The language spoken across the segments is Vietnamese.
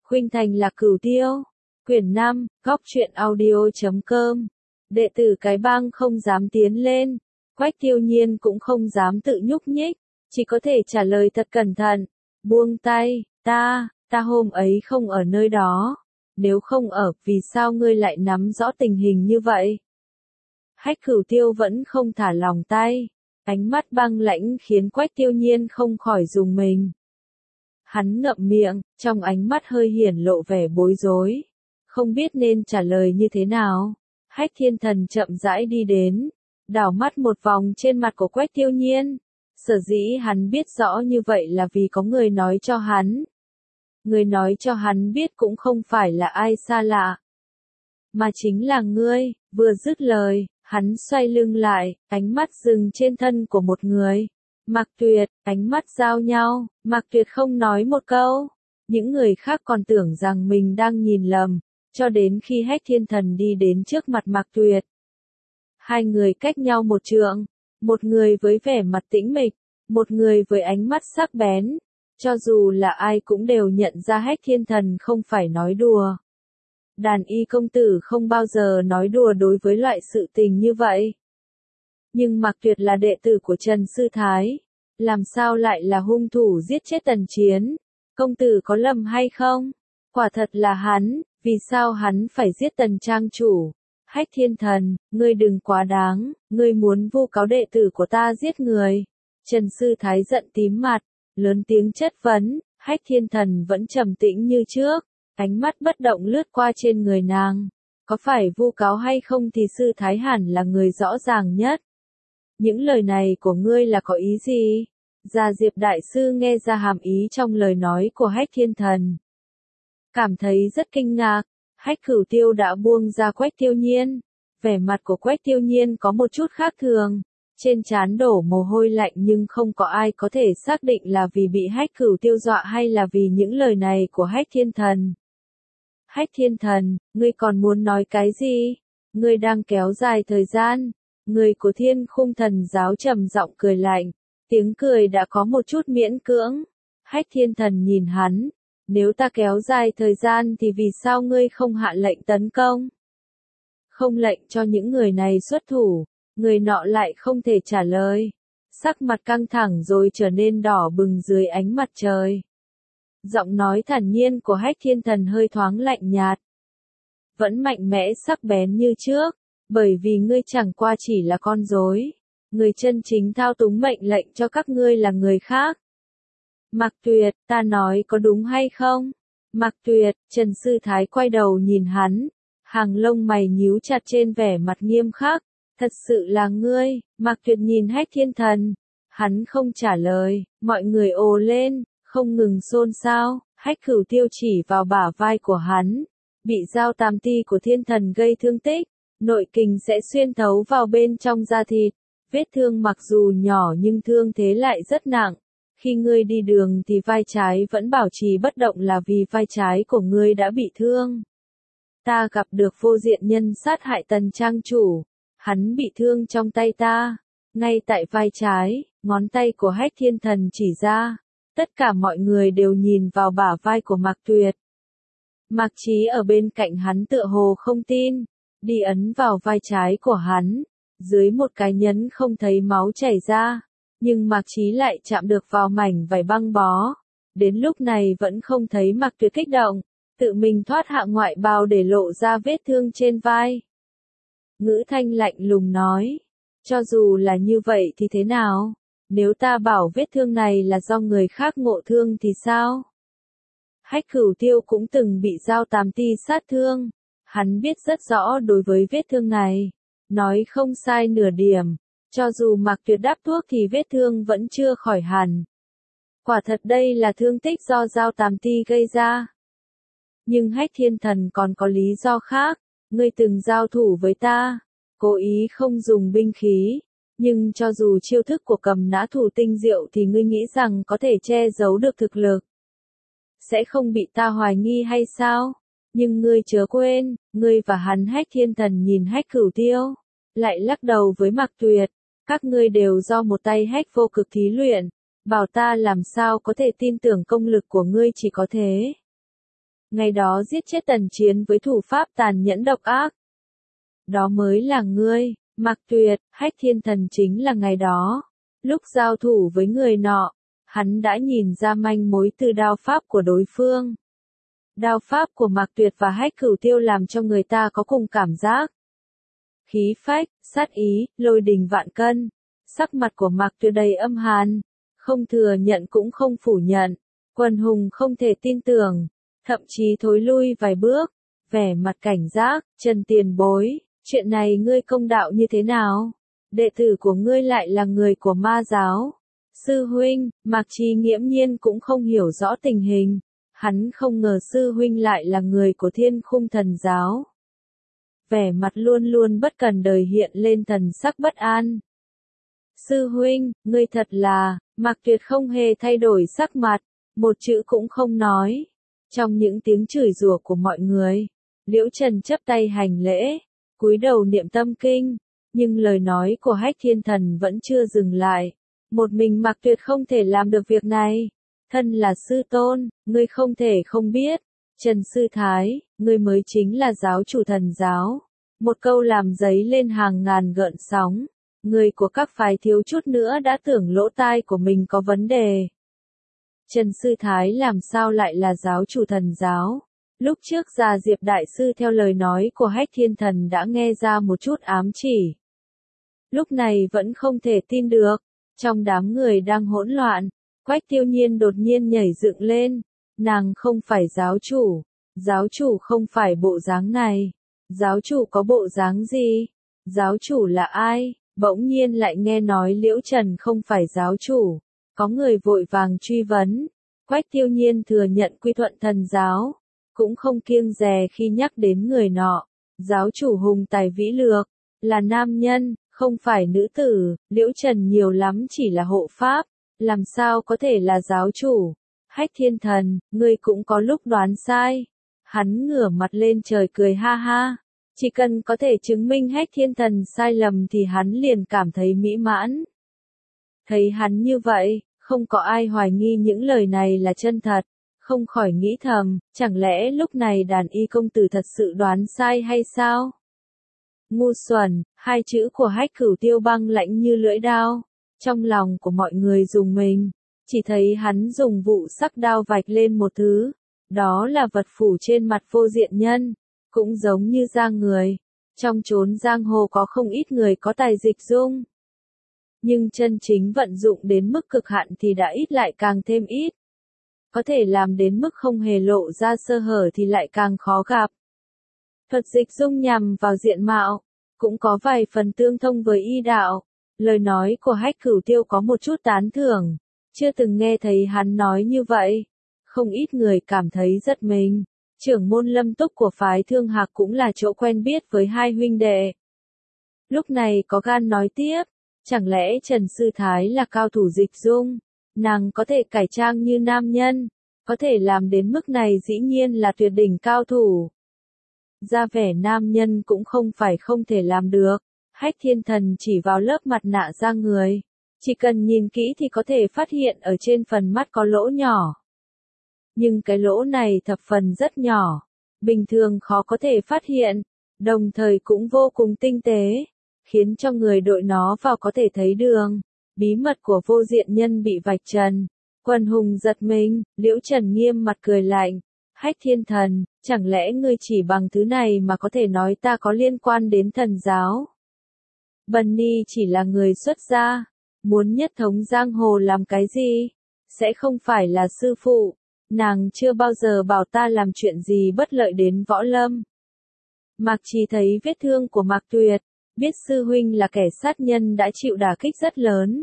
Khuynh Thành là Cửu Tiêu. Quyển 5, góc truyện audio.com. Đệ tử cái bang không dám tiến lên. Quách Tiêu Nhiên cũng không dám tự nhúc nhích, chỉ có thể trả lời thật cẩn thận. Buông tay, ta hôm ấy không ở nơi đó. Nếu không ở, vì sao ngươi lại nắm rõ tình hình như vậy? Hách Cửu Tiêu vẫn không thả lòng tay. Ánh mắt băng lãnh khiến Quách Tiêu Nhiên không khỏi rùng mình. Hắn ngậm miệng, trong ánh mắt hơi hiển lộ vẻ bối rối. Không biết nên trả lời như thế nào. Hách Thiên Thần chậm rãi đi đến, đảo mắt một vòng trên mặt của Quách Tiêu Nhiên. Sở dĩ hắn biết rõ như vậy là vì có người nói cho hắn. Người nói cho hắn biết cũng không phải là ai xa lạ, mà chính là ngươi. Vừa dứt lời, hắn xoay lưng lại, ánh mắt dừng trên thân của một người. Mạc Tuyệt, ánh mắt giao nhau, Mạc Tuyệt không nói một câu. Những người khác còn tưởng rằng mình đang nhìn lầm, cho đến khi Hách Thiên Thần đi đến trước mặt Mạc Tuyệt. Hai người cách nhau một trượng, một người với vẻ mặt tĩnh mịch, một người với ánh mắt sắc bén. Cho dù là ai cũng đều nhận ra Hách Thiên Thần không phải nói đùa. Đàn y công tử không bao giờ nói đùa đối với loại sự tình như vậy. Nhưng Mạc Tuyệt là đệ tử của Trần Sư Thái, làm sao lại là hung thủ giết chết Tần Chiến? Công tử có lầm hay không? Quả thật là hắn, vì sao hắn phải giết Tần Trang chủ? Hách Thiên Thần, ngươi đừng quá đáng, ngươi muốn vu cáo đệ tử của ta giết người. Trần Sư Thái giận tím mặt, lớn tiếng chất vấn. Hách Thiên Thần vẫn trầm tĩnh như trước, ánh mắt bất động lướt qua trên người nàng. Có phải vu cáo hay không thì Sư Thái hẳn là người rõ ràng nhất. Những lời này của ngươi là có ý gì? Gia Diệp Đại Sư nghe ra hàm ý trong lời nói của Hách Thiên Thần. Cảm thấy rất kinh ngạc. Hách Cửu Tiêu đã buông ra Quách Tiêu Nhiên. Vẻ mặt của Quách Tiêu Nhiên có một chút khác thường. Trên trán đổ mồ hôi lạnh nhưng không có ai có thể xác định là vì bị Hách Cửu Tiêu dọa hay là vì những lời này của Hách Thiên Thần. Hách Thiên Thần, ngươi còn muốn nói cái gì? Ngươi đang kéo dài thời gian. Người của Thiên Khung Thần giáo trầm giọng cười lạnh. Tiếng cười đã có một chút miễn cưỡng. Hách Thiên Thần nhìn hắn. Nếu ta kéo dài thời gian thì vì sao ngươi không hạ lệnh tấn công? Không lệnh cho những người này xuất thủ. Người nọ lại không thể trả lời. Sắc mặt căng thẳng rồi trở nên đỏ bừng dưới ánh mặt trời. Giọng nói thản nhiên của Hách Thiên Thần hơi thoáng lạnh nhạt. Vẫn mạnh mẽ sắc bén như trước. Bởi vì ngươi chẳng qua chỉ là con rối. Người chân chính thao túng mệnh lệnh cho các ngươi là người khác. Mạc Tuyệt, ta nói có đúng hay không? Mạc Tuyệt, Trần Sư Thái quay đầu nhìn hắn. Hàng lông mày nhíu chặt trên vẻ mặt nghiêm khắc. Thật sự là ngươi. Mạc Tuyệt nhìn Hách Thiên Thần. Hắn không trả lời, mọi người ồ lên, không ngừng xôn xao. Hách Cửu Tiêu chỉ vào bả vai của hắn. Bị dao tam ti của Thiên Thần gây thương tích. Nội kình sẽ xuyên thấu vào bên trong da thịt. Vết thương mặc dù nhỏ nhưng thương thế lại rất nặng. Khi ngươi đi đường thì vai trái vẫn bảo trì bất động là vì vai trái của ngươi đã bị thương. Ta gặp được Vô Diện Nhân sát hại Tần Trang chủ. Hắn bị thương trong tay ta. Ngay tại vai trái, ngón tay của Hách Thiên Thần chỉ ra. Tất cả mọi người đều nhìn vào bả vai của Mạc Tuyệt. Mạc Chí ở bên cạnh hắn tựa hồ không tin. Đi ấn vào vai trái của hắn. Dưới một cái nhấn không thấy máu chảy ra. Nhưng Mạc Chí lại chạm được vào mảnh vải băng bó. Đến lúc này vẫn không thấy Mạc Tuyệt kích động. Tự mình thoát hạ ngoại bào để lộ ra vết thương trên vai. Ngữ thanh lạnh lùng nói. Cho dù là như vậy thì thế nào? Nếu ta bảo vết thương này là do người khác ngộ thương thì sao? Hách Cửu Tiêu cũng từng bị dao tam ti sát thương. Hắn biết rất rõ đối với vết thương này. Nói không sai nửa điểm. Cho dù Mạc Tuyệt đắp thuốc thì vết thương vẫn chưa khỏi hẳn. Quả thật đây là thương tích do dao tam ti gây ra. Nhưng Hách Thiên Thần còn có lý do khác. Ngươi từng giao thủ với ta. Cố ý không dùng binh khí. Nhưng cho dù chiêu thức của Cầm Nã Thủ tinh diệu thì ngươi nghĩ rằng có thể che giấu được thực lực. Sẽ không bị ta hoài nghi hay sao? Nhưng ngươi chớ quên, ngươi và hắn. Hách Thiên Thần nhìn Hách Cửu Tiêu. Lại lắc đầu với Mạc Tuyệt. Các ngươi đều do một tay Hách Vô Cực thí luyện. Bảo ta làm sao có thể tin tưởng công lực của ngươi chỉ có thế. ngày đó giết chết Tần Chiến với thủ pháp tàn nhẫn độc ác. Đó mới là ngươi, Mạc Tuyệt, Hách Thiên Thần chính là ngày đó. Lúc giao thủ với người nọ, hắn đã nhìn ra manh mối từ đao pháp của đối phương. Đao pháp của Mạc Tuyệt và Hách Cửu Tiêu làm cho người ta có cùng cảm giác. Khí phách, sát ý, lôi đình vạn cân. Sắc mặt của Mạc Tuyệt đầy âm hàn, không thừa nhận cũng không phủ nhận. Quần hùng không thể tin tưởng, thậm chí thối lui vài bước, vẻ mặt cảnh giác. Trần tiền bối, chuyện này ngươi công đạo như thế nào? Đệ tử của ngươi lại là người của ma giáo. Sư huynh, Mạc Trì nghiễm nhiên cũng không hiểu rõ tình hình. Hắn không ngờ sư huynh lại là người của Thiên Khung Thần giáo. Vẻ mặt luôn luôn bất cần đời hiện lên thần sắc bất an. Sư huynh, ngươi thật là, Mạc Tuyệt không hề thay đổi sắc mặt, một chữ cũng không nói. Trong những tiếng chửi rủa của mọi người, Liễu Trần chắp tay hành lễ, cúi đầu niệm tâm kinh, nhưng lời nói của Hách Thiên Thần vẫn chưa dừng lại. Một mình Mạc Tuyệt không thể làm được việc này. Thân là sư tôn, ngươi không thể không biết. Trần Sư Thái, ngươi mới chính là giáo chủ thần giáo. Một câu làm dấy lên hàng ngàn gợn sóng. Người của các phái thiếu chút nữa đã tưởng lỗ tai của mình có vấn đề. Trần Sư Thái làm sao lại là giáo chủ thần giáo? Lúc trước Già Diệp Đại Sư theo lời nói của Hách Thiên Thần đã nghe ra một chút ám chỉ. Lúc này vẫn không thể tin được. Trong đám người đang hỗn loạn, Quách Tiêu Nhiên đột nhiên nhảy dựng lên. Nàng không phải giáo chủ không phải bộ dáng này. Giáo chủ có bộ dáng gì? Giáo chủ là ai? Bỗng nhiên lại nghe nói Liễu Trần không phải giáo chủ. Có người vội vàng truy vấn. Quách Tiêu Nhiên thừa nhận quy thuận thần giáo, cũng không kiêng dè khi nhắc đến người nọ. Giáo chủ hùng tài vĩ lược, là nam nhân, không phải nữ tử. Liễu Trần nhiều lắm chỉ là hộ pháp, làm sao có thể là giáo chủ? Hách Thiên Thần, ngươi cũng có lúc đoán sai. Hắn ngửa mặt lên trời cười ha ha. Chỉ cần có thể chứng minh Hách Thiên Thần sai lầm thì hắn liền cảm thấy mỹ mãn. Thấy hắn như vậy, không có ai hoài nghi những lời này là chân thật, không khỏi nghĩ thầm, chẳng lẽ lúc này Đàn Y công tử thật sự đoán sai hay sao? Ngu xuẩn, hai chữ của Hách Cửu Tiêu băng lạnh như lưỡi đao, trong lòng của mọi người rùng mình, chỉ thấy hắn dùng vụ sắc đao vạch lên một thứ, đó là vật phủ trên mặt Vô Diện Nhân, cũng giống như da người, trong chốn giang hồ có không ít người có tài dịch dung. Nhưng chân chính vận dụng đến mức cực hạn thì đã ít lại càng thêm ít. Có thể làm đến mức không hề lộ ra sơ hở thì lại càng khó gặp. Thuật dịch dung nhằm vào diện mạo, cũng có vài phần tương thông với y đạo. Lời nói của Hách Cửu Tiêu có một chút tán thưởng, chưa từng nghe thấy hắn nói như vậy. Không ít người cảm thấy rất mình. Trưởng môn Lâm Túc của phái Thương Hạc cũng là chỗ quen biết với hai huynh đệ. Lúc này có gan nói tiếp. Chẳng lẽ Trần Sư Thái là cao thủ dịch dung? Nàng có thể cải trang như nam nhân, có thể làm đến mức này dĩ nhiên là tuyệt đỉnh cao thủ. Ra vẻ nam nhân cũng không phải không thể làm được. Hách Thiên Thần chỉ vào lớp mặt nạ da người. Chỉ cần nhìn kỹ thì có thể phát hiện ở trên phần mắt có lỗ nhỏ. Nhưng cái lỗ này thập phần rất nhỏ, bình thường khó có thể phát hiện, đồng thời cũng vô cùng tinh tế, khiến cho người đội nó vào có thể thấy đường. Bí mật của Vô Diện Nhân bị vạch trần. Quần hùng giật mình, Liễu Trần nghiêm mặt cười lạnh. Hách Thiên Thần, chẳng lẽ ngươi chỉ bằng thứ này mà có thể nói ta có liên quan đến thần giáo? Bần Ni chỉ là người xuất gia, muốn nhất thống giang hồ làm cái gì? Sẽ không phải là sư phụ. Nàng chưa bao giờ bảo ta làm chuyện gì bất lợi đến võ lâm. Mạc Trì thấy vết thương của Mạc Tuyệt, biết sư huynh là kẻ sát nhân đã chịu đả kích rất lớn.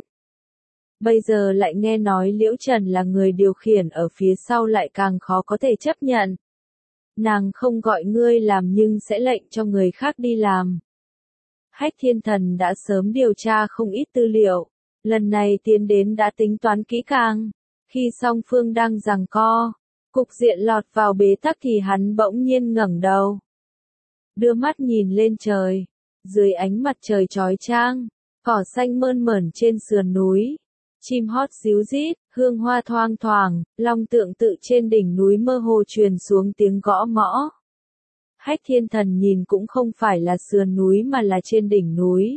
Bây giờ lại nghe nói Liễu Trần là người điều khiển ở phía sau lại càng khó có thể chấp nhận. Nàng không gọi ngươi làm nhưng sẽ lệnh cho người khác đi làm. Hách Thiên Thần đã sớm điều tra không ít tư liệu, lần này tiến đến đã tính toán kỹ càng. Khi song phương đang giằng co, cục diện lọt vào bế tắc thì hắn bỗng nhiên ngẩng đầu. Đưa mắt nhìn lên trời, dưới ánh mặt trời chói chang, cỏ xanh mơn mởn trên sườn núi, Chim hót ríu rít, hương hoa thoang thoảng, long tượng tự trên đỉnh núi mơ hồ truyền xuống tiếng gõ mõ. Hách Thiên Thần nhìn cũng không phải là sườn núi mà là trên đỉnh núi.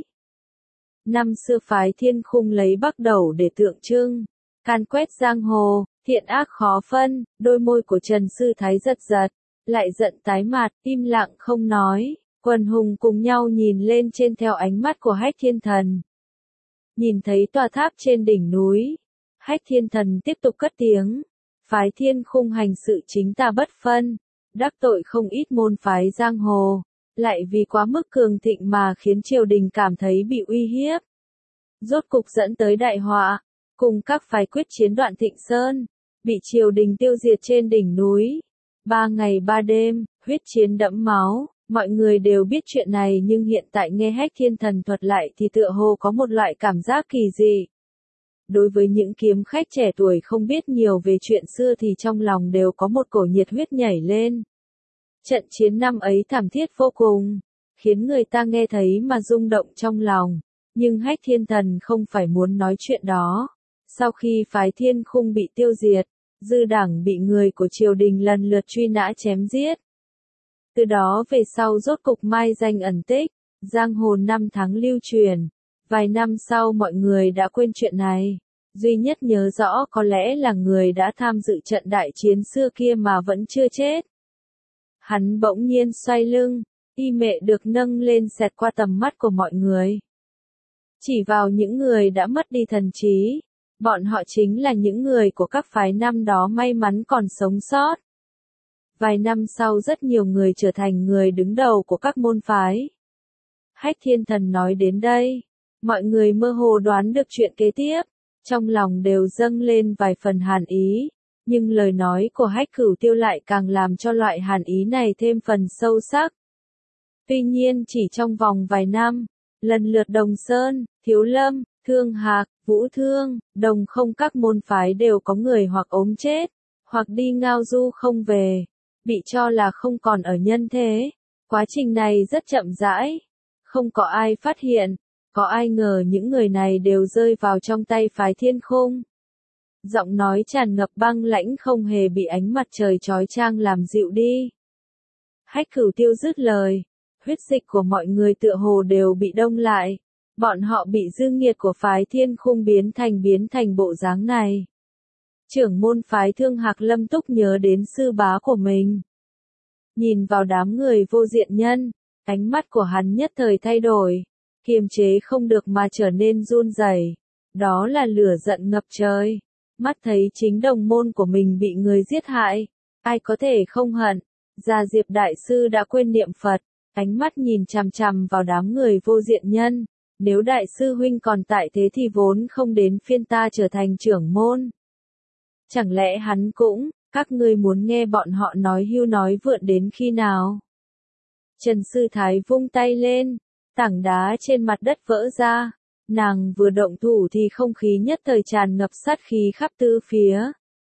Năm xưa phái Thiên Khung lấy Bắc Đẩu để tượng trưng, can quét giang hồ, thiện ác khó phân, đôi môi của Trần Sư Thái giật giật, lại giận tái mặt, im lặng không nói, quần hùng cùng nhau nhìn lên trên theo ánh mắt của Hách Thiên Thần. Nhìn thấy tòa tháp trên đỉnh núi, Hách Thiên Thần tiếp tục cất tiếng, phái Thiên Khung hành sự chính tà bất phân, đắc tội không ít môn phái giang hồ, lại vì quá mức cường thịnh mà khiến triều đình cảm thấy bị uy hiếp. Rốt cục dẫn tới đại họa, cùng các phái quyết chiến Đoạn Thịnh Sơn, bị triều đình tiêu diệt trên đỉnh núi. 3 ngày 3 đêm, huyết chiến đẫm máu, mọi người đều biết chuyện này nhưng hiện tại nghe Hách Thiên Thần thuật lại thì tựa hồ có một loại cảm giác kỳ dị. Đối với những kiếm khách trẻ tuổi không biết nhiều về chuyện xưa thì trong lòng đều có một cổ nhiệt huyết nhảy lên. Trận chiến năm ấy thảm thiết vô cùng, khiến người ta nghe thấy mà rung động trong lòng, nhưng Hách Thiên Thần không phải muốn nói chuyện đó. Sau khi phái Thiên Khung bị tiêu diệt, dư đảng bị người của triều đình lần lượt truy nã chém giết. Từ đó về sau rốt cục mai danh ẩn tích, giang hồ năm tháng lưu truyền. Vài năm sau mọi người đã quên chuyện này, duy nhất nhớ rõ có lẽ là người đã tham dự trận đại chiến xưa kia mà vẫn chưa chết. Hắn bỗng nhiên xoay lưng, y mệ được nâng lên xẹt qua tầm mắt của mọi người. Chỉ vào những người đã mất đi thần trí, bọn họ chính là những người của các phái năm đó may mắn còn sống sót. Vài năm sau rất nhiều người trở thành người đứng đầu của các môn phái. Hách Thiên Thần nói đến đây, mọi người mơ hồ đoán được chuyện kế tiếp, trong lòng đều dâng lên vài phần hàn ý, nhưng lời nói của Hách Cửu Tiêu lại càng làm cho loại hàn ý này thêm phần sâu sắc. Tuy nhiên chỉ trong vòng vài năm, lần lượt Đồng Sơn, Thiếu Lâm, Thương Hạc, Vũ Thương, Đồng Không các môn phái đều có người hoặc ốm chết, hoặc đi ngao du không về, bị cho là không còn ở nhân thế. Quá trình này rất chậm rãi, không có ai phát hiện, có ai ngờ những người này đều rơi vào trong tay phái Thiên Khung. Giọng nói tràn ngập băng lãnh không hề bị ánh mặt trời chói chang làm dịu đi. Hách Cửu Tiêu dứt lời, huyết dịch của mọi người tựa hồ đều bị đông lại. Bọn họ bị dư nghiệt của phái Thiên Khung biến thành bộ dáng này. Trưởng môn phái Thương Hạc Lâm Túc nhớ đến sư bá của mình. Nhìn vào đám người vô diện nhân, ánh mắt của hắn nhất thời thay đổi, kiềm chế không được mà trở nên run rẩy. Đó là lửa giận ngập trời. Mắt thấy chính đồng môn của mình bị người giết hại, ai có thể không hận. Gia Diệp Đại Sư đã quên niệm Phật, ánh mắt nhìn chằm chằm vào đám người vô diện nhân. Nếu Đại Sư Huynh còn tại thế thì vốn không đến phiên ta trở thành trưởng môn. Chẳng lẽ hắn cũng, các ngươi muốn nghe bọn họ nói hưu nói vượn đến khi nào? Trần Sư Thái vung tay lên, tảng đá trên mặt đất vỡ ra. Nàng vừa động thủ thì không khí nhất thời tràn ngập sát khí khắp tứ phía.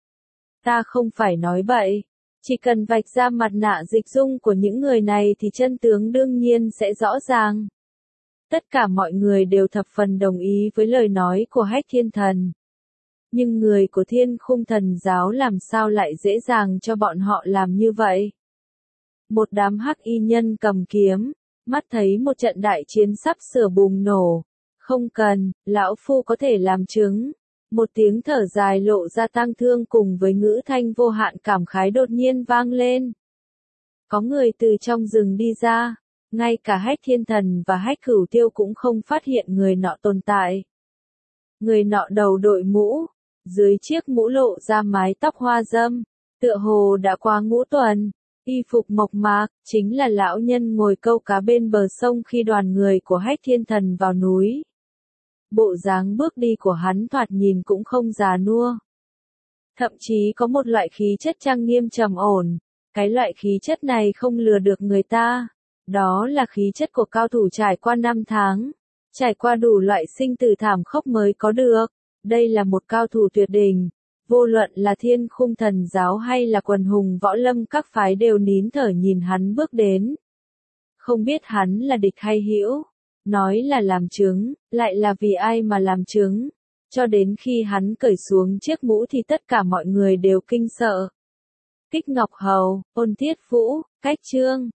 Ta không phải nói bậy, chỉ cần vạch ra mặt nạ dịch dung của những người này thì chân tướng đương nhiên sẽ rõ ràng. Tất cả mọi người đều thập phần đồng ý với lời nói của Hách Thiên Thần. Nhưng người của Thiên Khung Thần giáo làm sao lại dễ dàng cho bọn họ làm như vậy? Một đám hắc y nhân cầm kiếm, mắt thấy một trận đại chiến sắp sửa bùng nổ. Không cần, lão phu có thể làm chứng. Một tiếng thở dài lộ ra tang thương cùng với ngữ thanh vô hạn cảm khái đột nhiên vang lên. Có người từ trong rừng đi ra, ngay cả Hách Thiên Thần và Hách Cửu Tiêu cũng không phát hiện người nọ tồn tại. Người nọ đầu đội mũ, dưới chiếc mũ lộ ra mái tóc hoa râm, tựa hồ đã qua ngũ tuần, y phục mộc mạc, chính là lão nhân ngồi câu cá bên bờ sông khi đoàn người của Hách Thiên Thần vào núi. Bộ dáng bước đi của hắn thoạt nhìn cũng không già nua. Thậm chí có một loại khí chất trang nghiêm trầm ổn, cái loại khí chất này không lừa được người ta. Đó là khí chất của cao thủ trải qua năm tháng, trải qua đủ loại sinh tử thảm khốc mới có được. Đây là một cao thủ tuyệt đỉnh, vô luận là Thiên Khung Thần giáo hay là quần hùng võ lâm các phái đều nín thở nhìn hắn bước đến. Không biết hắn là địch hay hữu, nói là làm chứng, lại là vì ai mà làm chứng. Cho đến khi hắn cởi xuống chiếc mũ thì tất cả mọi người đều kinh sợ. Kích Ngọc Hầu, Ôn Thiết Vũ, Cách Trương,